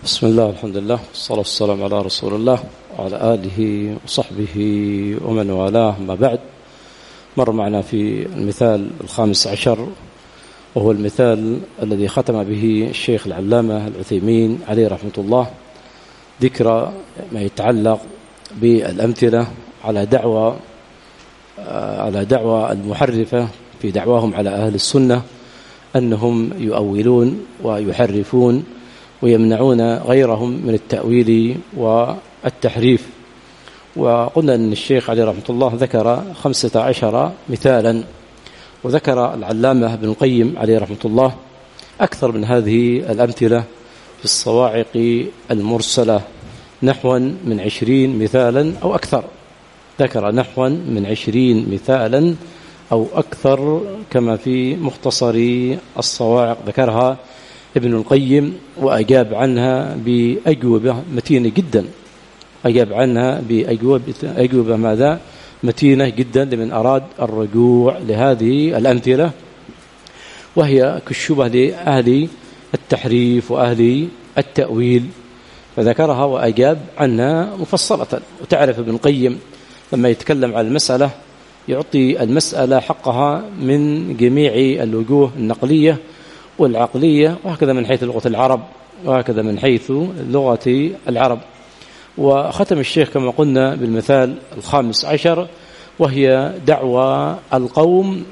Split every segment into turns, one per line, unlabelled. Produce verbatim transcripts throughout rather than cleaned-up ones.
بسم الله الحمد لله والصلاة والسلام على رسول الله وعلى آله وصحبه ومن والاه. ما بعد، مر معنا في المثال الخامس عشر، وهو المثال الذي ختم به الشيخ العلامة العثيمين عليه رحمة الله، ذكر ما يتعلق بالأمثلة على دعوة على دعوة المحرفة في دعواهم على أهل السنة، أنهم يؤولون ويحرفون ويمنعون غيرهم من التأويل والتحريف. وقلنا أن الشيخ عليه رحمة الله ذكر خمسة عشر مثالا، وذكر العلامة ابن القيم عليه رحمة الله أكثر من هذه الأمثلة في الصواعق المرسلة، نحو من عشرين مثالا أو أكثر، ذكر نحو من عشرين مثالا أو أكثر، كما في مختصر الصواعق ذكرها ابن القيم، وأجاب عنها بأجوبة متينة جدا، أجاب عنها بأجوبة ماذا متينة جدا لمن أراد الرجوع لهذه الأمثلة، وهي كالشبه لأهل التحريف وأهل التأويل، فذكرها وأجاب عنها مفصلة. وتعرف ابن القيم لما يتكلم عن المسألة يعطي المسألة حقها من جميع الوجوه النقلية والعقلية، وهكذا من حيث لغة العرب وهكذا من حيث لغة العرب. وختم الشيخ كما قلنا بالمثال الخامس عشر، وهي دعوى القوم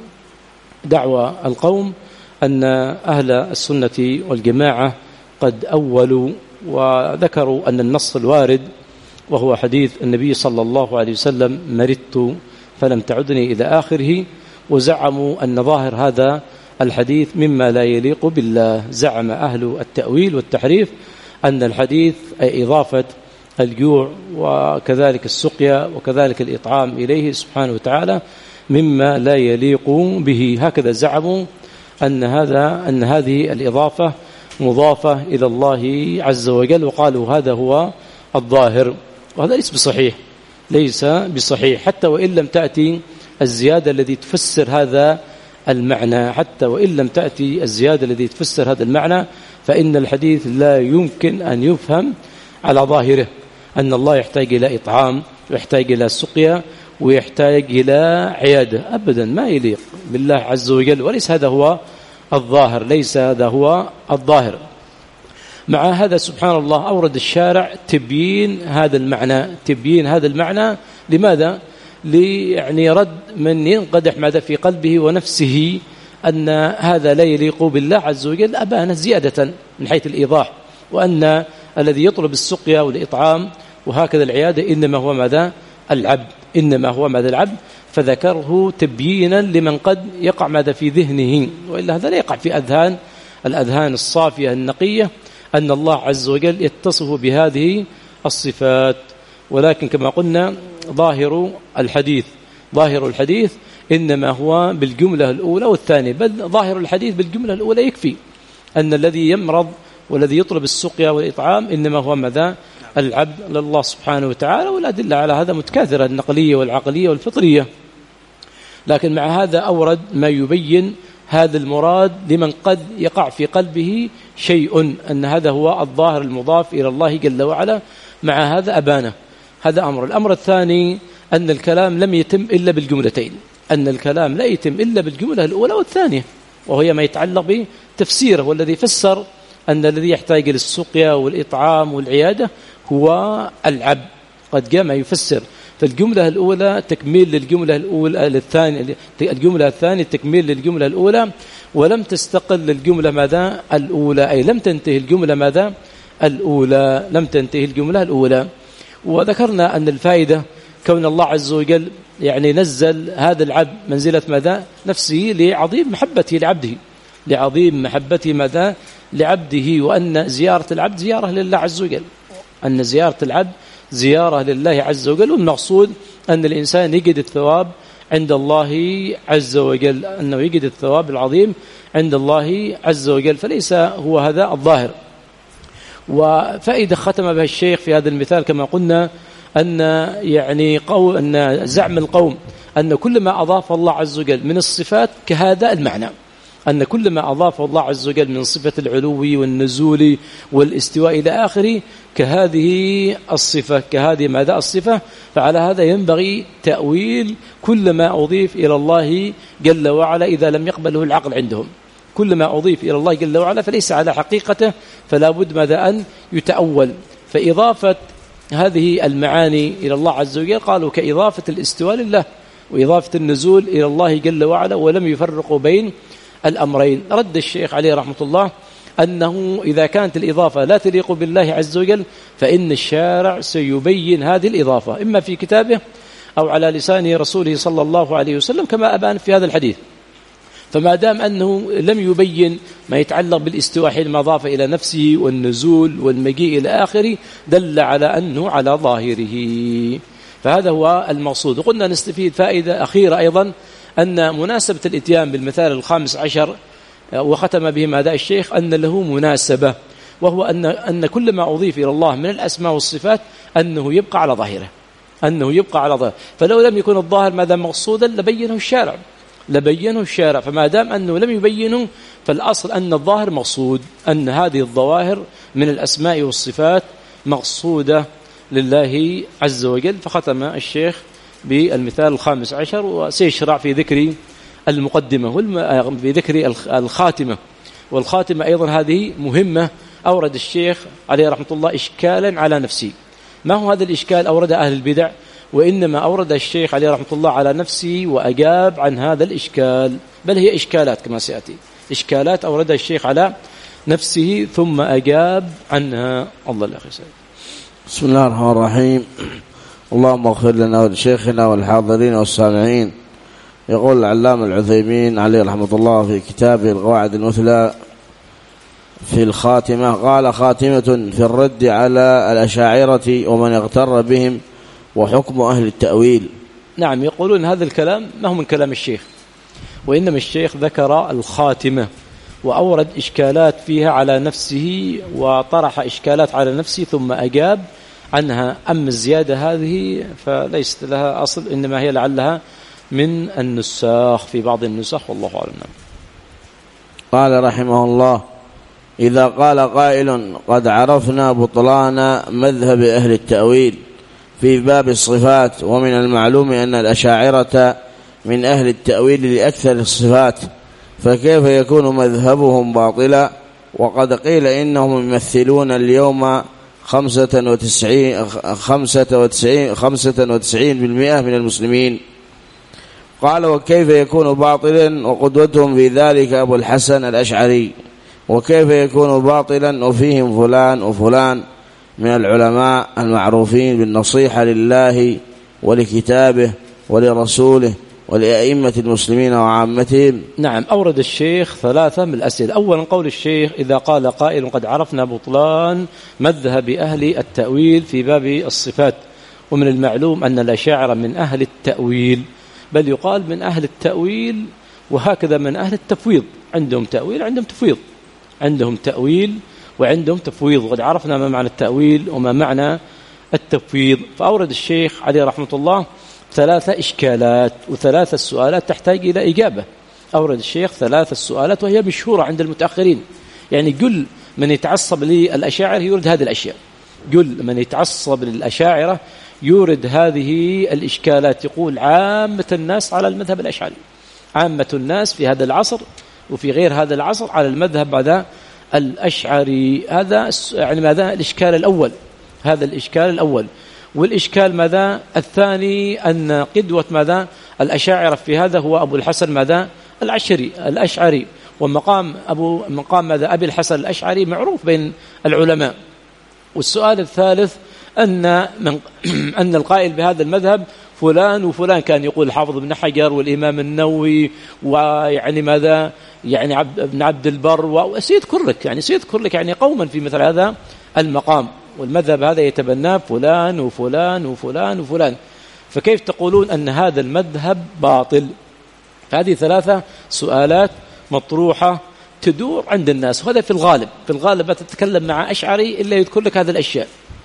دعوى القوم أن أهل السنة والجماعة قد أولوا وذكروا أن النص الوارد وهو حديث النبي صلى الله عليه وسلم مرضت فلم تعدني إلى آخره، وزعموا أن ظاهر هذا الحديث مما لا يليق بالله. زعم أهل التأويل والتحريف أن الحديث أي إضافة الجوع وكذلك السقيا وكذلك الإطعام إليه سبحانه وتعالى مما لا يليق به، هكذا زعموا أن هذا أن هذه الإضافة مضافة إلى الله عز وجل، وقالوا هذا هو الظاهر، وهذا ليس بصحيح ليس بصحيح حتى وإن لم تأتي الزيادة التي تفسر هذا المعنى حتى وإن لم تأتي الزيادة التي تفسر هذا المعنى، فإن الحديث لا يمكن أن يفهم على ظاهره، أن الله يحتاج إلى إطعام ويحتاج إلى سقيا ويحتاج إلى عيادة، أبدا ما يليق بالله عز وجل، وليس هذا هو الظاهر ليس هذا هو الظاهر. مع هذا سبحان الله أورد الشارع تبيين هذا المعنى تبيين هذا المعنى لماذا؟ يعني رد من ينقدح ماذا في قلبه ونفسه أن هذا لا يليق بالله عز وجل، أبان زيادة من حيث الإيضاح، وأن الذي يطلب السقيا والإطعام وهكذا العيادة إنما هو ماذا العبد إنما هو ماذا العبد فذكره تبيينا لمن قد يقع ماذا في ذهنه، وإلا هذا لا يقع في أذهان الأذهان الصافية النقية أن الله عز وجل يتصف بهذه الصفات. ولكن كما قلنا ظاهر الحديث ظاهر الحديث إنما هو بالجملة الأولى والثانية، بل ظاهر الحديث بالجملة الأولى يكفي، أن الذي يمرض والذي يطلب السقيا والإطعام إنما هو ماذا العبد لله سبحانه وتعالى، والأدلة على هذا متكاثرة النقلية والعقلية والفطرية. لكن مع هذا أورد ما يبين هذا المراد لمن قد يقع في قلبه شيء أن هذا هو الظاهر المضاف إلى الله جل وعلا، مع هذا أبانه. هذا أمر. الأمر الثاني أن الكلام لم يتم إلا بالجملتين أن الكلام لا يتم إلا بالجملة الأولى والثانية، وهي ما يتعلق بتفسيره، والذي فسر أن الذي يحتاج للسقيا والإطعام والعيادة هو العبد، قد جاء ما يفسر. فالجملة الأولى تكميل للجملة الأولى للثانية الجملة الثانية تكميل للجملة الأولى، ولم تستقل الجملة ماذا الأولى، أي لم تنتهي الجملة ماذا الأولى لم تنتهي الجملة الأولى. وذكرنا أن الفائدة كون الله عز وجل يعني نزل هذا العبد منزلة ماذا نفسه لعظيم محبته لعبده لعظيم محبته ماذا لعبده، وأن زيارة العبد زيارة لله عز وجل أن زيارة العبد زيارة لله عز وجل، والمقصود أن الإنسان يجد الثواب عند الله عز وجل أنه يجد الثواب العظيم عند الله عز وجل، فليس هو هذا الظاهر. وفائدة ختم بها الشيخ في هذا المثال كما قلنا أن يعني قول أن زعم القوم أن كل ما أضاف الله عز وجل من الصفات كهذا المعنى أن كل ما أضافه الله عز وجل من صفة العلو والنزول والاستواء إلى آخره كهذه الصفة كهذه ماذا الصفة، فعلى هذا ينبغي تأويل كل ما أضيف إلى الله جل وعلا إذا لم يقبله العقل عندهم. كل ما أضيف إلى الله جل وعلا فليس على حقيقته فلا بد ماذا أن يتأول. فإضافة هذه المعاني إلى الله عز وجل قالوا كإضافة الاستواء لله وإضافة النزول إلى الله جل وعلا، ولم يفرقوا بين الأمرين. رد الشيخ عليه رحمة الله أنه إذا كانت الإضافة لا تليق بالله عز وجل فإن الشارع سيبين هذه الإضافة إما في كتابه أو على لسان رسوله صلى الله عليه وسلم كما أبان في هذا الحديث. فما دام أنه لم يبين ما يتعلق بالاستواء حينما أضاف إلى نفسه والنزول والمجيء إلى آخره دل على أنه على ظاهره، فهذا هو المقصود. وقلنا نستفيد فائدة أخيرة أيضا أن مناسبة الإتيان بالمثال الخامس عشر وختم به ماذا الشيخ أن له مناسبة، وهو أن أن كل ما أضيف إلى الله من الأسماء والصفات أنه يبقى على ظاهره أنه يبقى على ظاهره فلو لم يكن الظاهر ماذا مقصودا لبينه الشارع لبينه الشارع فما دام أنه لم يبينه فالأصل أن الظاهر مقصود، أن هذه الظواهر من الأسماء والصفات مقصودة لله عز وجل. فختم الشيخ بالمثال الخامس عشر وسيشرع في ذكر المقدمة في ذكر الخاتمة، والخاتمة أيضا هذه مهمة. أورد الشيخ عليه رحمة الله إشكالا على نفسه. ما هو هذا الإشكال؟ أورد أهل البدع، وإنما أورد الشيخ عليه رحمة الله على نفسه وأجاب عن هذا الإشكال، بل هي إشكالات كما سيأتي إشكالات أوردها الشيخ على نفسه ثم أجاب عنها. الله الأخي سيد.
بسم الله الرحمن الرحيم. اللهم اغفر لنا ولشيخنا والحاضرين والسامعين. يقول العلامة العثيمين عليه رحمة الله في كتابه القواعد المثلى في الخاتمة قال: خاتمة في الرد على الأشاعرة ومن اغتر بهم وحكم أهل التأويل.
نعم، يقولون هذا الكلام ما هو من كلام الشيخ، وإنما الشيخ ذكر الخاتمة وأورد إشكالات فيها على نفسه وطرح إشكالات على نفسه ثم أجاب عنها. أما الزيادة هذه فليست لها أصل، إنما هي لعلها من النساخ في بعض النسخ والله أعلم.
قال رحمه الله: إذا قال قائل قد عرفنا بطلان مذهب أهل التأويل في باب الصفات، ومن المعلوم أن الأشاعرة من أهل التأويل لأكثر الصفات، فكيف يكون مذهبهم باطلا؟ وقد قيل إنهم يمثلون اليوم خمسة وتسعين خمسة وتسعين خمسة وتسعين بالمئة من المسلمين. قال: وكيف يكون باطلا وقدوتهم في ذلك أبو الحسن الأشعري؟ وكيف يكون باطلا وفيهم فلان وفلان من العلماء المعروفين بالنصيحة لله ولكتابه ولرسوله ولأئمة المسلمين وعامتهم؟
نعم، أورد الشيخ ثلاثة من الأسئلة. أولا قول الشيخ: إذا قال قائل قد عرفنا بطلان مذهب أهل التأويل في باب الصفات، ومن المعلوم أن الأشاعرة من أهل التأويل، بل يقال من أهل التأويل وهكذا من أهل التفويض، عندهم تأويل عندهم تفويض عندهم تأويل وعندهم تفويض، وقد عرفنا ما معنى التأويل وما معنى التفويض. فأورد الشيخ عليه رحمة الله ثلاثة إشكالات وثلاثة سؤالات تحتاج إلى إجابة. أورد الشيخ ثلاثة سؤالات وهي مشهورة عند المتأخرين، يعني كل من يتعصب للأشاعرة يورد هذه الأشياء، كل من يتعصب للأشاعرة يورد هذه الإشكالات. يقول: عامة الناس على المذهب الأشعري، عامة الناس في هذا العصر وفي غير هذا العصر على المذهب هذا الأشعري. هذا يعني ماذا الإشكال الأول هذا الإشكال الأول والإشكال ماذا الثاني؟ أن قدوة ماذا الأشاعرة في هذا هو أبو الحسن ماذا الأشعري الأشعري ومقام أبو مقام ماذا أبي الحسن الأشعري معروف بين العلماء. والسؤال الثالث أن من أن القائل بهذا المذهب فلان وفلان، كان يقول الحافظ ابن حجر والإمام النووي ويعني ماذا يعني عبد ابن عبد البر وسيذكر لك يعني سيذكر لك يعني قوما في مثل هذا المقام، والمذهب هذا يتبناه فلان وفلان وفلان وفلان، فكيف تقولون أن هذا المذهب باطل؟ هذه ثلاثة سؤالات مطروحة تدور عند الناس، وهذا في الغالب في الغالب تتكلم مع أشعري إلا يذكر لك هذه الأشياء،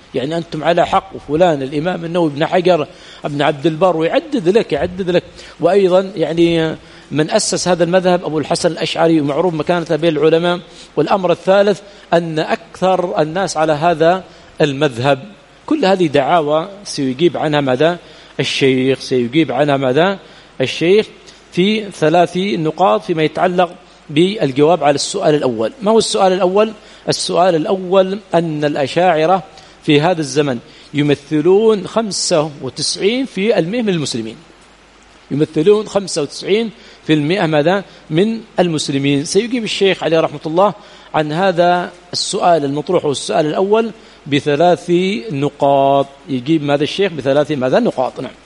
يعني أنتم على حق، وفلان الإمام النووي بن حجر ابن عبد البر، ويعدد لك يعدد لك. وأيضا يعني من أسس هذا المذهب أبو الحسن الأشعري، ومعروف مكانته بين العلماء. والأمر الثالث أن أكثر الناس على هذا المذهب. كل هذه دعاوى سيجيب عنها ماذا الشيخ سيجيب عنها ماذا الشيخ في ثلاث نقاط فيما يتعلق بالجواب على السؤال الأول. ما هو السؤال الأول؟ السؤال الأول أن الأشاعرة في هذا الزمن يمثلون خمسة وتسعين في المئة من المسلمين، يمثلون خمسة وتسعين في المئة ماذا من المسلمين. سيجيب الشيخ عليه رحمة الله عن هذا السؤال المطروح والسؤال الأول بثلاث نقاط. يجيب ماذا الشيخ بثلاث ماذا نقاط. نعم.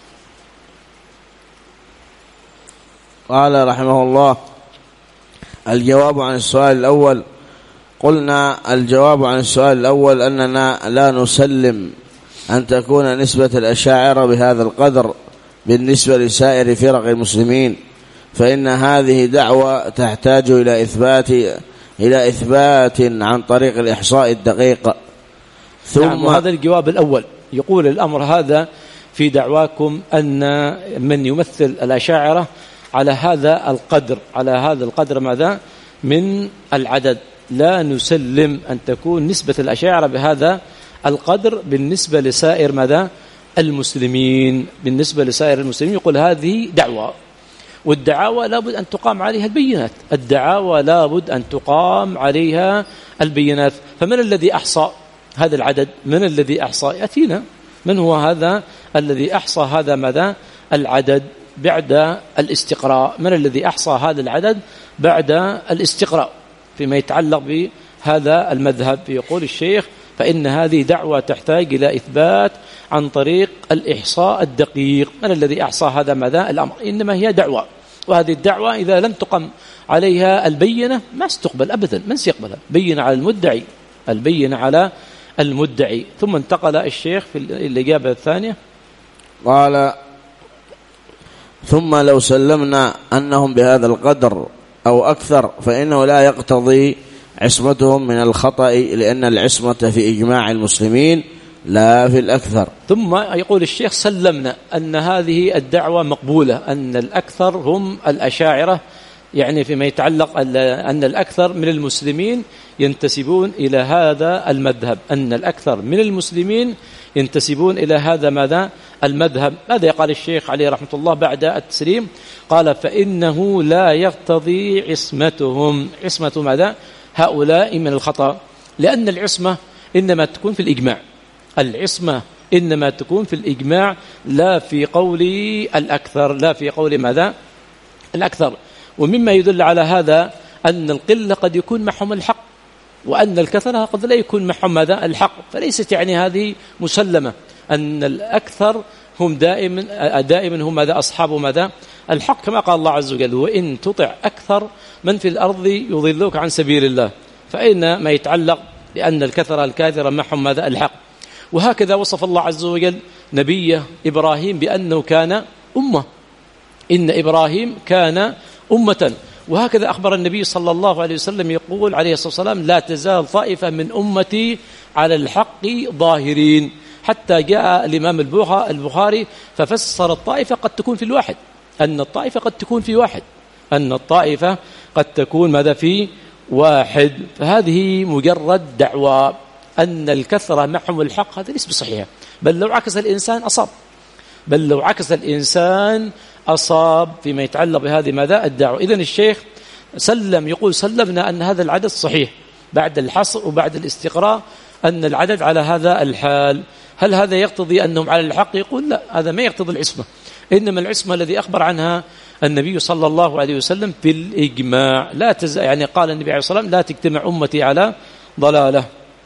قال رحمه الله: الجواب عن السؤال الأول. قلنا الجواب عن السؤال الأول أننا لا نسلم أن تكون نسبة الأشاعرة بهذا القدر بالنسبة لسائر فرق المسلمين، فإن هذه دعوة تحتاج إلى إثبات إلى إثبات عن طريق الإحصاء الدقيق.
ثم نعم، هذا الجواب الأول. يقول الأمر هذا في دعواكم أن من يمثل الأشاعرة على هذا القدر على هذا القدر ماذا من العدد، لا نسلم أن تكون نسبة الأشاعرة بهذا القدر بالنسبة لسائر ماذا المسلمين بالنسبة لسائر المسلمين. يقول هذه دعوة، والدعاوى لابد أن تقام عليها البينات الدعاوى لابد أن تقام عليها البينات. فمن الذي أحصى هذا العدد؟ من الذي أحصى؟ يأتينا من هو هذا الذي أحصى هذا ماذا العدد بعد الاستقراء؟ من الذي أحصى هذا العدد بعد الاستقراء فيما يتعلق بهذا المذهب؟ يقول الشيخ: فإن هذه دعوة تحتاج إلى إثبات عن طريق الإحصاء الدقيق. من الذي أحصى هذا ماذا الأمر؟ إنما هي دعوة، وهذه الدعوة إذا لم تقم عليها البينة ما استقبل أبدا. من سيقبلها؟ بينة على المدعي البينة على المدعي. ثم انتقل الشيخ في الإجابة الثانية
قال: ثم لو سلمنا أنهم بهذا القدر أو أكثر فإنه لا يقتضي عصمتهم من الخطأ، لأن العصمة في إجماع المسلمين لا في الأكثر.
ثم يقول الشيخ: سلمنا أن هذه الدعوة مقبولة، أن الأكثر هم الأشاعرة، يعني فيما يتعلق أن الأكثر من المسلمين ينتسبون إلى هذا المذهب أن الأكثر من المسلمين ينتسبون إلى هذا ماذا المذهب. ماذا قال الشيخ عليه رحمة الله بعد التسليم؟ قال: فإنه لا يقتضي عصمتهم. عصمة ماذا هؤلاء من الخطأ، لأن العصمة إنما تكون في الإجماع العصمة إنما تكون في الإجماع لا في قول الأكثر لا في قول ماذا الأكثر. ومما يدل على هذا أن القلة قد يكون معهم الحق، وأن الكثرة قد لا يكون معهم ماذا الحق. فليست يعني هذه مسلمة أن الأكثر هم دائما دائما هم ماذا أصحاب ماذا الحق، كما قال الله عز وجل: وإن تطع أكثر من في الأرض يضلوك عن سبيل الله. فإن ما يتعلق بأن الكثرة الكاثرة معهم ماذا الحق. وهكذا وصف الله عز وجل نبيه إبراهيم بأنه كان أمة، إن إبراهيم كان أمة. وهكذا أخبر النبي صلى الله عليه وسلم يقول عليه الصلاة والسلام: لا تزال طائفة من أمتي على الحق ظاهرين. حتى جاء الإمام البخاري ففسر الطائفة قد تكون في الواحد أن الطائفة قد تكون في واحد أن الطائفة قد تكون ماذا في واحد. فهذه مجرد دعوة أن الكثرة معهم الحق، هذا ليس بصحيح. بل لو عكس الإنسان أصاب بل لو عكس الإنسان أصاب فيما يتعلق بهذه ماذا الدعوة. إذن الشيخ سلم يقول: سلمنا أن هذا العدد صحيح بعد الحصر وبعد الاستقراء، أن العدد على هذا الحال. هل هذا يقتضي أنهم على الحق؟ يقول: لا، هذا ما يقتضي العصمة، إنما العصمة الذي أخبر عنها النبي صلى الله عليه وسلم في الإجماع. لا تز... يعني قال النبي عليه الصلاة والسلام: لا تجتمع أمتي على ضلالة.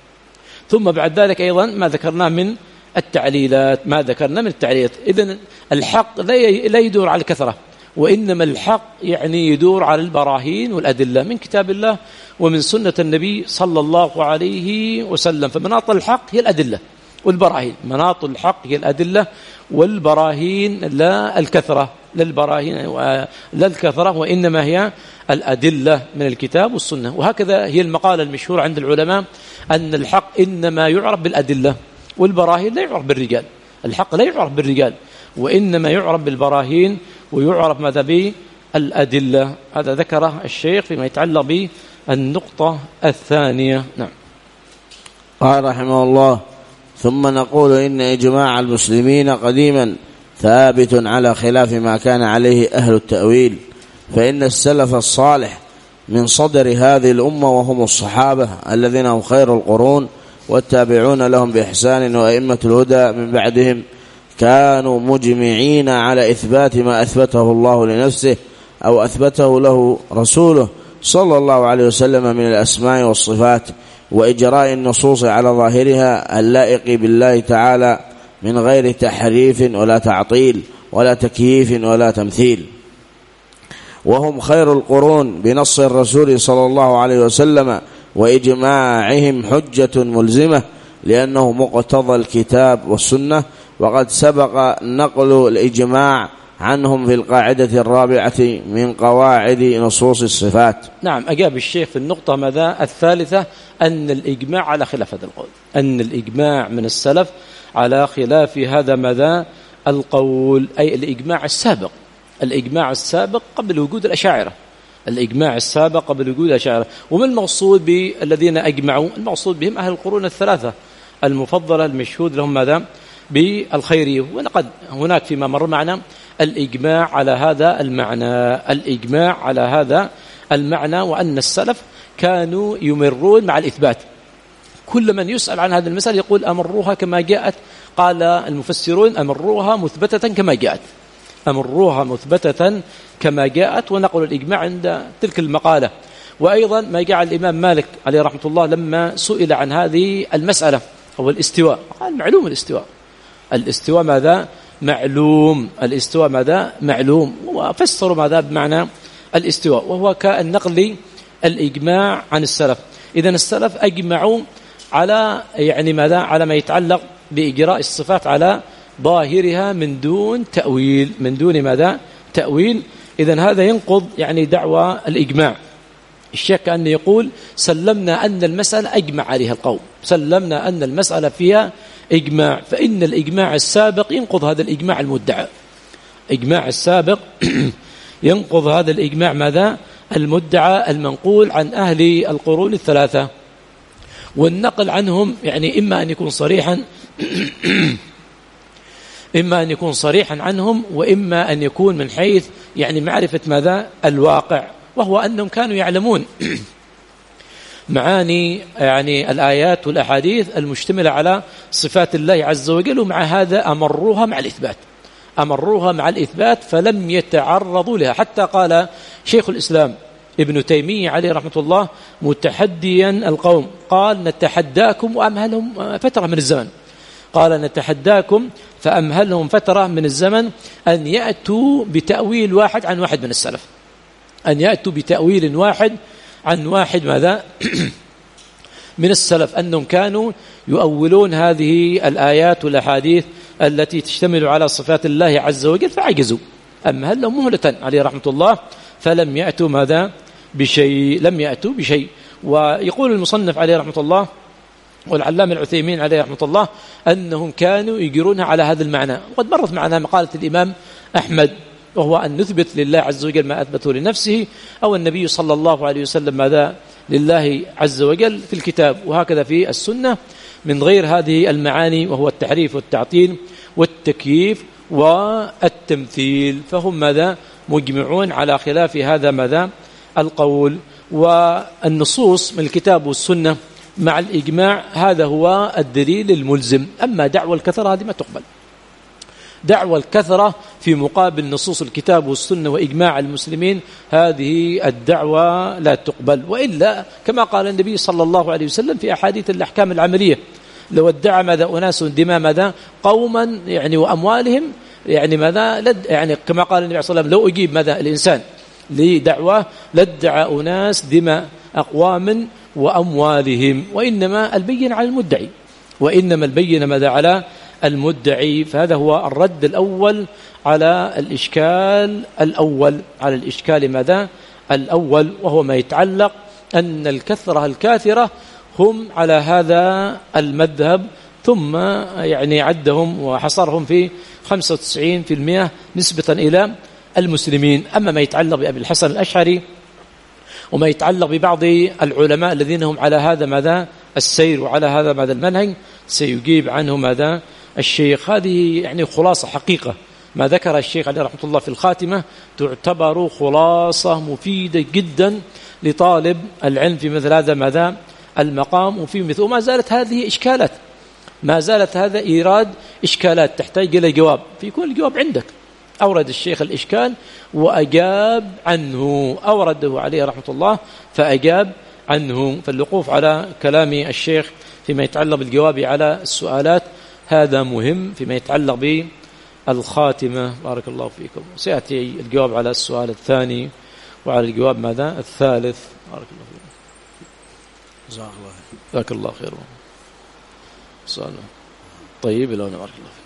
ثم بعد ذلك أيضا ما ذكرناه من التعليلات ما ذكرنا من التعليلات. إذن الحق لا يدور على الكثرة، وإنما الحق يعني يدور على البراهين والأدلة من كتاب الله ومن سنة النبي صلى الله عليه وسلم. فمناط الحق هي الأدلة والبراهين مناط الحق هي الأدلة والبراهين، لا الكثرة لا البراهين لا الكثرة وإنما هي الأدلة من الكتاب والسنة. وهكذا هي المقالة المشهورة عند العلماء أن الحق إنما يعرف بالأدلة والبراهين لا يعرف بالرجال، الحق لا يعرف بالرجال، وإنما يعرف بالبراهين ويعرف ماذا بالأدلة. هذا ذكره الشيخ فيما يتعلق بالنقطة الثانية. نعم.
قال رحمه الله: ثم نقول إن إجماع المسلمين قديما ثابت على خلاف ما كان عليه أهل التأويل، فإن السلف الصالح من صدر هذه الأمة وهم الصحابة الذين هم خير القرون والتابعون لهم بإحسان وأئمة الهدى من بعدهم كانوا مجمعين على إثبات ما أثبته الله لنفسه أو أثبته له رسوله صلى الله عليه وسلم من الأسماء والصفات، وإجراء النصوص على ظاهرها اللائق بالله تعالى من غير تحريف ولا تعطيل ولا تكييف ولا تمثيل. وهم خير القرون بنص الرسول صلى الله عليه وسلم وإجماعهم حجة ملزمة، لأنه مقتضى الكتاب والسنة، وقد سبق نقل الإجماع عنهم في القاعدة الرابعة من قواعد نصوص الصفات.
نعم. أجاب الشيخ في النقطة ماذا الثالثة أن الإجماع على خلاف هذا القول، أن الإجماع من السلف على خلاف هذا ماذا القول، أي الإجماع السابق، الإجماع السابق قبل وجود الأشاعرة، الإجماع السابق قبل وجود الأشاعرة. وما المقصود بالذين أجمعوا؟ المقصود بهم أهل القرون الثلاثة المفضلة المشهود لهم ماذا بالخيرية. ولقد هناك فيما مر معنا الإجماع على هذا المعنى، الإجماع على هذا المعنى، وأن السلف كانوا يمرون مع الإثبات. كل من يسأل عن هذا المسألة يقول أمروها كما جاءت. قال المفسرون أمروها مثبتة كما جاءت، أمروها مثبتة كما جاءت، ونقل الإجماع عند تلك المقالة. وأيضا ما جاء الإمام مالك عليه رحمة الله لما سئل عن هذه المسألة هو الاستواء، قال معلوم الاستواء، الاستواء ماذا معلوم، الاستواء ماذا معلوم، وفسروا ماذا بمعنى الاستواء، وهو كالنقل الإجماع عن السلف. إذن السلف أجمعوا على يعني ماذا على ما يتعلق بإجراء الصفات على ظاهرها من دون تأويل، من دون ماذا تأويل. إذن هذا ينقض يعني دعوى الإجماع. الشيخ كأنه يقول سلمنا أن المسألة أجمع عليها القوم، سلمنا أن المسألة فيها إجماع، فإن الإجماع السابق ينقض هذا الإجماع المدعى، إجماع السابق ينقض هذا الإجماع ماذا المدعى المنقول عن أهل القرون الثلاثة. والنقل عنهم يعني إما أن يكون صريحا إما أن يكون صريحا عنهم، وإما أن يكون من حيث يعني معرفة ماذا الواقع، وهو أنهم كانوا يعلمون معاني يعني الآيات والأحاديث المشتملة على صفات الله عز وجل، ومع هذا أمروها مع الإثبات، أمروها مع الإثبات فلم يتعرضوا لها. حتى قال شيخ الإسلام ابن تيمية عليه رحمة الله متحديا القوم، قال نتحداكم وأمهلهم فترة من الزمن، قال نتحداكم فأمهلهم فترة من الزمن أن يأتوا بتأويل واحد عن واحد من السلف، أن يأتوا بتأويل واحد عن واحد ماذا من السلف، أنهم كانوا يؤولون هذه الآيات والأحاديث التي تشتمل على صفات الله عز وجل فعجزوا، أمهلهم مهلة عليه رحمة الله فلم يأتوا ماذا بشيء، لم يأتوا بشيء. ويقول المصنف عليه رحمة الله والعلامة العثيمين عليه رحمة الله أنهم كانوا يجرونها على هذا المعنى. وقد مرت معنا مقالة الإمام أحمد، وهو أن نثبت لله عز وجل ما أثبته لنفسه أو النبي صلى الله عليه وسلم ماذا لله عز وجل في الكتاب، وهكذا في السنة من غير هذه المعاني، وهو التحريف والتعطيل والتكييف والتمثيل. فهم ماذا مجمعون على خلاف هذا ماذا القول. والنصوص من الكتاب والسنة مع الإجماع هذا هو الدليل الملزم. أما دعوى الكثرة هذه ما تقبل، دعوى الكثرة في مقابل نصوص الكتاب والسنة وإجماع المسلمين هذه الدعوة لا تقبل. وإلا كما قال النبي صلى الله عليه وسلم في أحاديث الأحكام العملية لو ادعى ماذا أناس دماء ماذا قوما يعني وأموالهم يعني ماذا لد يعني كما قال النبي صلى الله عليه وسلم لو أجيب ماذا الإنسان لدعوة لادعى أناس دماء أقوام وأموالهم، وإنما البين على المدعي، وإنما البين ماذا على المدعي. فهذا هو الرد الأول على الإشكال الأول، على الإشكال ماذا الأول، وهو ما يتعلق أن الكثرة الكاثرة هم على هذا المذهب ثم يعني عدهم وحصرهم في خمسة وتسعين بالمئة نسبة إلى المسلمين. أما ما يتعلق بأبي الحسن الأشعري وما يتعلق ببعض العلماء الذين هم على هذا ماذا السير وعلى هذا ماذا المنهج سيجيب عنه ماذا الشيخ. هذه يعني خلاصة حقيقة ما ذكر الشيخ عليه رحمة الله في الخاتمة، تعتبر خلاصة مفيدة جدا لطالب العلم في مثل هذا ماذا المقام. وفي مثل وما زالت هذه إشكالات، ما زالت هذا إيراد إشكالات تحتاج إلى جواب، فيكون الجواب عندك. أورد الشيخ الإشكال وأجاب عنه، أورده عليه رحمة الله فأجاب عنه. فالوقوف على كلام الشيخ فيما يتعلق بالجواب على السؤالات هذا مهم. فيما يتعلق بالخاتمة بارك الله فيكم سيأتي الجواب على السؤال الثاني وعلى الجواب ماذا الثالث. بارك الله فيكم جزاك الله خير. جزاك الله خير. سؤال طيب لو بارك الله فيك.